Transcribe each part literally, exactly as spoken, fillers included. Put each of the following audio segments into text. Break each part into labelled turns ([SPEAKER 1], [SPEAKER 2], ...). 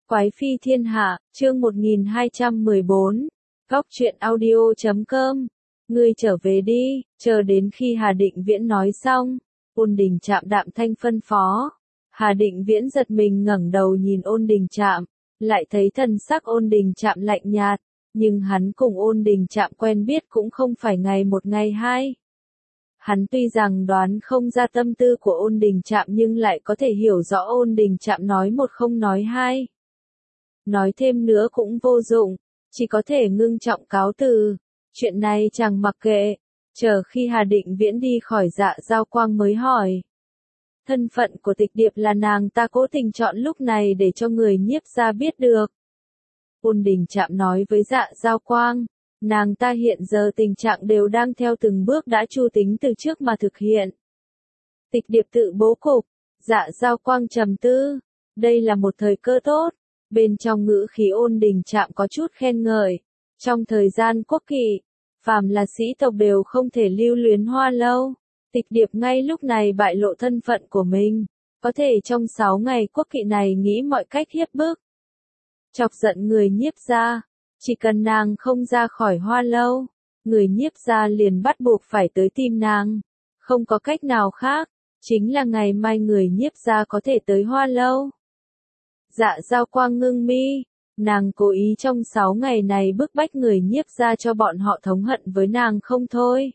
[SPEAKER 1] Quái phi thiên hạ, chương một nghìn hai trăm mười bốn, góc truyện audio chấm com. Ngươi trở về đi, chờ đến khi Hà Định Viễn nói xong, Ôn Đình Trạm đạm thanh phân phó. Hà Định Viễn giật mình ngẩng đầu nhìn Ôn Đình Trạm, lại thấy thần sắc Ôn Đình Trạm lạnh nhạt, nhưng hắn cùng Ôn Đình Trạm quen biết cũng không phải ngày một ngày hai. Hắn tuy rằng đoán không ra tâm tư của Ôn Đình Trạm nhưng lại có thể hiểu rõ Ôn Đình Trạm nói một không nói hai. Nói thêm nữa cũng vô dụng, chỉ có thể ngưng trọng cáo từ. Chuyện này chàng mặc kệ, chờ khi Hà Định Viễn đi khỏi Dạ Giao Quang mới hỏi. Thân phận của Tịch Điệp là nàng ta cố tình chọn lúc này để cho người Nhiếp gia biết được. Ôn Đình Trạm nói với Dạ Giao Quang, nàng ta hiện giờ tình trạng đều đang theo từng bước đã chu tính từ trước mà thực hiện. Tịch Điệp tự bố cục, Dạ Giao Quang trầm tư, đây là một thời cơ tốt. Bên trong ngữ khí Ôn Đình Trạm có chút khen ngợi. Trong thời gian quốc kỵ, phàm là sĩ tộc đều không thể lưu luyến Hoa Lâu. Tịch Điệp ngay lúc này bại lộ thân phận của mình, có thể trong sáu ngày quốc kỵ này nghĩ mọi cách hiếp bức. Chọc giận người Nhiếp gia, chỉ cần nàng không ra khỏi Hoa Lâu, người Nhiếp gia liền bắt buộc phải tới tìm nàng. Không có cách nào khác, chính là ngày mai người Nhiếp gia có thể tới Hoa Lâu. Dạ Giao Quang ngưng mi, nàng cố ý trong sáu ngày này bức bách người Nhiếp gia cho bọn họ thống hận với nàng không thôi.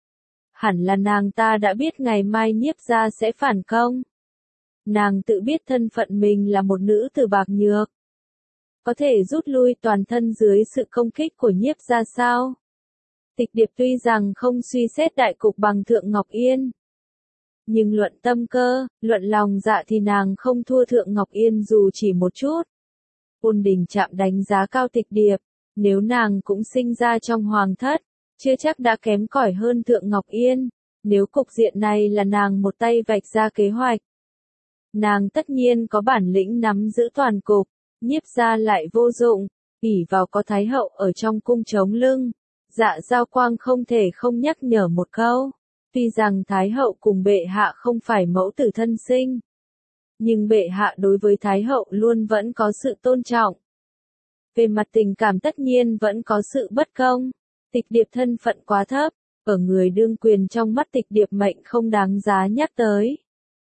[SPEAKER 1] Hẳn là nàng ta đã biết ngày mai Nhiếp gia sẽ phản công. Nàng tự biết thân phận mình là một nữ tử bạc nhược, có thể rút lui toàn thân dưới sự công kích của Nhiếp gia sao? Tịch Điệp tuy rằng không suy xét đại cục bằng Thượng Ngọc Yên, nhưng luận tâm cơ, luận lòng dạ thì nàng không thua Thượng Ngọc Yên dù chỉ một chút. Ôn Đình Trạm đánh giá cao Tịch Điệp, nếu nàng cũng sinh ra trong hoàng thất, chưa chắc đã kém cỏi hơn Thượng Ngọc Yên. Nếu cục diện này là nàng một tay vạch ra kế hoạch, nàng tất nhiên có bản lĩnh nắm giữ toàn cục. Nhiếp gia lại vô dụng, ỷ vào có Thái hậu ở trong cung chống lưng. Dạ Giao Quang không thể không nhắc nhở một câu. Tuy rằng Thái hậu cùng bệ hạ không phải mẫu tử thân sinh, nhưng bệ hạ đối với Thái hậu luôn vẫn có sự tôn trọng. Về mặt tình cảm tất nhiên vẫn có sự bất công. Tịch Điệp thân phận quá thấp, ở người đương quyền trong mắt Tịch Điệp mệnh không đáng giá nhắc tới.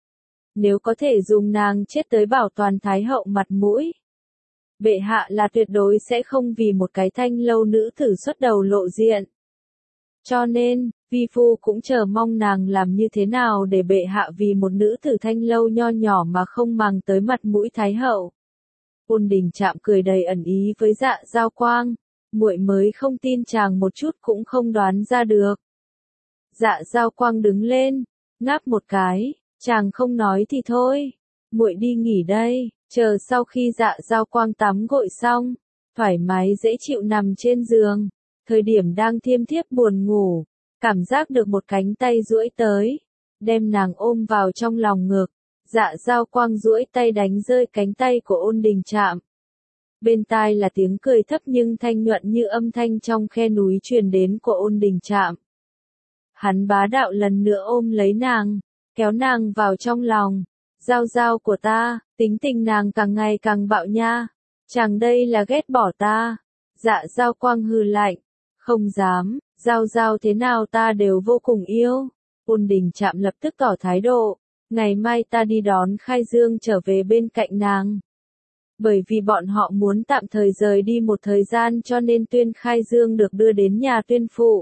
[SPEAKER 1] Nếu có thể dùng nàng chết tới bảo toàn Thái hậu mặt mũi, bệ hạ là tuyệt đối sẽ không vì một cái thanh lâu nữ tử xuất đầu lộ diện. Cho nên, vi phu cũng chờ mong nàng làm như thế nào để bệ hạ vì một nữ tử thanh lâu nho nhỏ mà không màng tới mặt mũi Thái hậu. Ôn Đình Trạm cười đầy ẩn ý với Dạ Giao Quang, muội mới không tin chàng một chút cũng không đoán ra được. Dạ Giao Quang đứng lên, ngáp một cái, chàng không nói thì thôi, muội đi nghỉ đây. Chờ sau khi Dạ Giao Quang tắm gội xong, thoải mái dễ chịu nằm trên giường, thời điểm đang thiêm thiếp buồn ngủ, cảm giác được một cánh tay duỗi tới, đem nàng ôm vào trong lòng ngực. Dạ Giao Quang duỗi tay đánh rơi cánh tay của Ôn Đình Trạm. Bên tai là tiếng cười thấp nhưng thanh nhuận như âm thanh trong khe núi truyền đến của Ôn Đình Trạm. Hắn bá đạo lần nữa ôm lấy nàng, kéo nàng vào trong lòng. Giao giao của ta, tính tình nàng càng ngày càng bạo nha, chàng đây là ghét bỏ ta. Dạ Giao Quang hừ lạnh, không dám, giao giao thế nào ta đều vô cùng yêu. Ôn Đình Trạm lập tức tỏ thái độ, ngày mai ta đi đón Khai Dương trở về bên cạnh nàng. Bởi vì bọn họ muốn tạm thời rời đi một thời gian cho nên Tuyên Khai Dương được đưa đến nhà Tuyên phụ.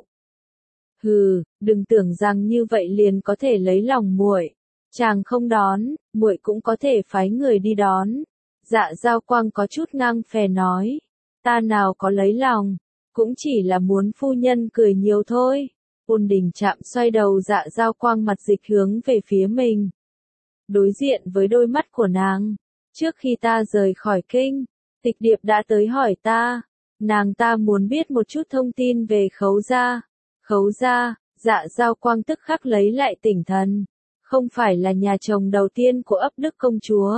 [SPEAKER 1] Hừ, đừng tưởng rằng như vậy liền có thể lấy lòng muội. Chàng không đón, muội cũng có thể phái người đi đón. Dạ Giao Quang có chút ngang phè nói, ta nào có lấy lòng, cũng chỉ là muốn phu nhân cười nhiều thôi. Ôn Đình Trạm xoay đầu Dạ Giao Quang mặt dịch hướng về phía mình, đối diện với đôi mắt của nàng. Trước khi ta rời khỏi kinh, Tịch Điệp đã tới hỏi ta, nàng ta muốn biết một chút thông tin về Khấu gia. Khấu gia, Dạ Giao Quang tức khắc lấy lại tỉnh thần. Không phải là nhà chồng đầu tiên của ấp Đức công chúa.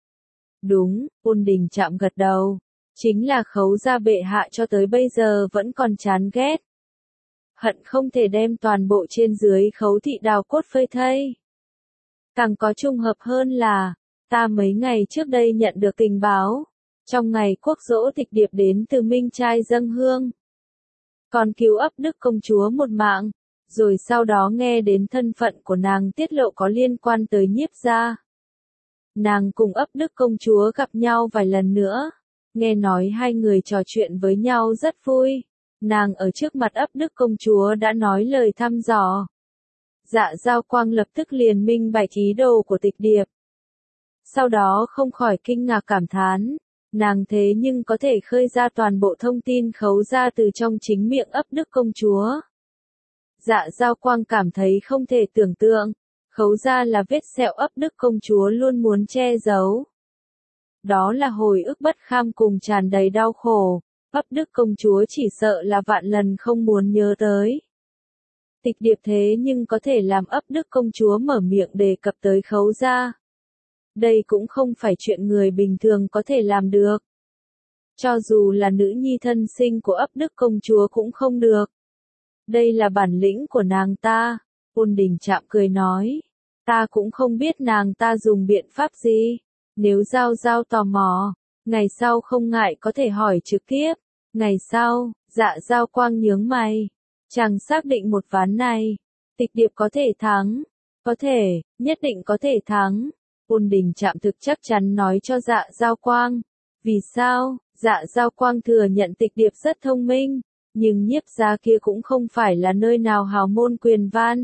[SPEAKER 1] Đúng, Ôn Đình Trạm gật đầu. Chính là Khấu gia bệ hạ cho tới bây giờ vẫn còn chán ghét. Hận không thể đem toàn bộ trên dưới Khấu thị đào cốt phơi thây. Càng có trùng hợp hơn là, ta mấy ngày trước đây nhận được tình báo. Trong ngày quốc giỗ Tịch Điệp đến từ Minh Trai dâng hương. Còn cứu ấp Đức công chúa một mạng. Rồi sau đó nghe đến thân phận của nàng tiết lộ có liên quan tới Nhiếp gia. Nàng cùng ấp Đức công chúa gặp nhau vài lần nữa. Nghe nói hai người trò chuyện với nhau rất vui. Nàng ở trước mặt ấp Đức công chúa đã nói lời thăm dò. Dạ Giao Quang lập tức liền minh bạch ý đồ của Tịch Điệp. Sau đó không khỏi kinh ngạc cảm thán. Nàng thế nhưng có thể khơi ra toàn bộ thông tin Khấu gia từ trong chính miệng ấp Đức công chúa. Dạ Giao Quang cảm thấy không thể tưởng tượng. Khấu gia là vết sẹo ấp Đức công chúa luôn muốn che giấu. Đó là hồi ức bất kham cùng tràn đầy đau khổ. Ấp Đức công chúa chỉ sợ là vạn lần không muốn nhớ tới. Tịch Điệp thế nhưng có thể làm ấp Đức công chúa mở miệng đề cập tới Khấu gia. Đây cũng không phải chuyện người bình thường có thể làm được. Cho dù là nữ nhi thân sinh của ấp Đức công chúa cũng không được. Đây là bản lĩnh của nàng ta. Ôn Đình Trạm cười nói. Ta cũng không biết nàng ta dùng biện pháp gì. Nếu Giao Giao tò mò, ngày sau không ngại có thể hỏi trực tiếp. Ngày sau, Dạ Giao Quang nhướng mày. Chàng xác định một ván này. Tịch Điệp có thể thắng. Có thể, nhất định có thể thắng. Ôn Đình Trạm thực chắc chắn nói cho Dạ Giao Quang. Vì sao? Dạ Giao Quang thừa nhận Tịch Điệp rất thông minh. Nhưng Nhiếp gia kia cũng không phải là nơi nào hào môn quyền van.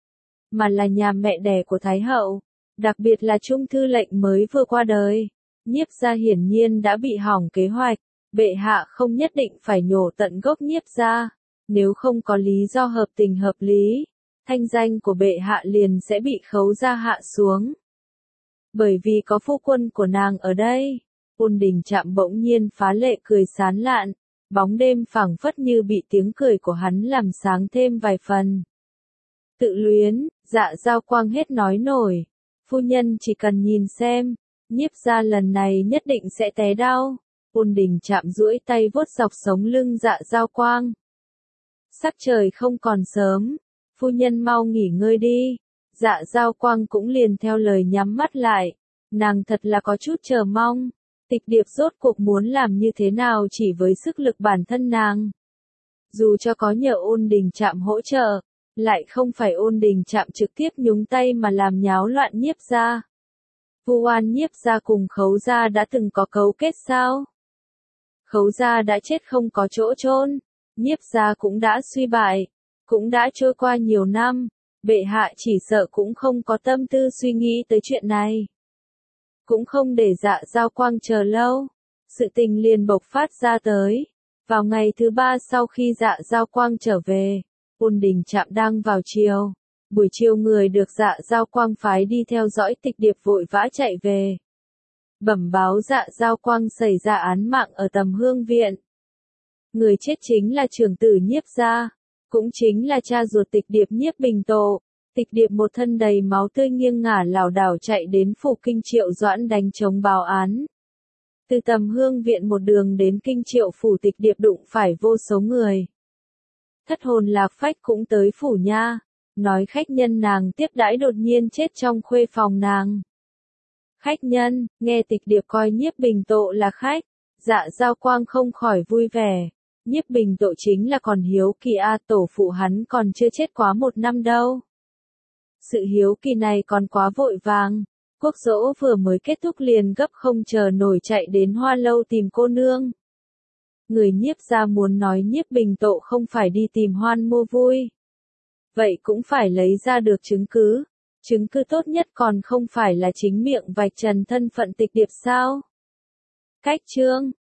[SPEAKER 1] Mà là nhà mẹ đẻ của Thái hậu. Đặc biệt là Trung thư lệnh mới vừa qua đời. Nhiếp gia hiển nhiên đã bị hỏng kế hoạch. Bệ hạ không nhất định phải nhổ tận gốc Nhiếp gia. Nếu không có lý do hợp tình hợp lý, thanh danh của bệ hạ liền sẽ bị Khấu gia hạ xuống. Bởi vì có phu quân của nàng ở đây. Ôn Đình Trạm bỗng nhiên phá lệ cười sán lạn. Bóng đêm phảng phất như bị tiếng cười của hắn làm sáng thêm vài phần. Tự luyến, Dạ Giao Quang hết nói nổi. Phu nhân chỉ cần nhìn xem, Nhiếp gia lần này nhất định sẽ té đau. Ôn Đình Trạm duỗi tay vuốt dọc sống lưng Dạ Giao Quang. Sắc trời không còn sớm, phu nhân mau nghỉ ngơi đi. Dạ Giao Quang cũng liền theo lời nhắm mắt lại. Nàng thật là có chút chờ mong. Tịch Điệp rốt cuộc muốn làm như thế nào chỉ với sức lực bản thân nàng. Dù cho có nhờ Ôn Đình Trạm hỗ trợ, lại không phải Ôn Đình Trạm trực tiếp nhúng tay mà làm nháo loạn Nhiếp gia. Vu oan Nhiếp gia cùng Khấu gia đã từng có cấu kết sao? Khấu gia đã chết không có chỗ chôn, Nhiếp gia cũng đã suy bại, cũng đã trôi qua nhiều năm, bệ hạ chỉ sợ cũng không có tâm tư suy nghĩ tới chuyện này. Cũng không để Dạ Giao Quang chờ lâu, sự tình liền bộc phát ra tới. Vào ngày thứ ba sau khi Dạ Giao Quang trở về, Ôn Đình Trạm đang vào chiều. Buổi chiều người được Dạ Giao Quang phái đi theo dõi Tịch Điệp vội vã chạy về. Bẩm báo Dạ Giao Quang xảy ra án mạng ở Tầm Hương Viện. Người chết chính là trưởng tử Nhiếp gia, cũng chính là cha ruột Tịch Điệp Nhiếp Bình Tộ. Tịch Điệp một thân đầy máu tươi nghiêng ngả lảo đảo chạy đến phủ Kinh Triệu Doãn đánh chống báo án. Từ Tầm Hương Viện một đường đến Kinh Triệu phủ Tịch Điệp đụng phải vô số người. Thất hồn lạc phách cũng tới phủ nha, nói khách nhân nàng tiếp đãi đột nhiên chết trong khuê phòng nàng. Khách nhân, nghe Tịch Điệp coi Nhiếp Bình Tộ là khách, Dạ Giao Quang không khỏi vui vẻ. Nhiếp Bình Tộ chính là còn hiếu kỳ a, tổ phụ hắn còn chưa chết quá một năm đâu. Sự hiếu kỳ này còn quá vội vàng. Quốc giỗ vừa mới kết thúc liền gấp không chờ nổi chạy đến Hoa Lâu tìm cô nương. Người Nhiếp gia muốn nói Nhiếp Bình Tộ không phải đi tìm hoan mua vui. Vậy cũng phải lấy ra được chứng cứ. Chứng cứ tốt nhất còn không phải là chính miệng vạch trần thân phận Tịch Điệp sao? Cách chương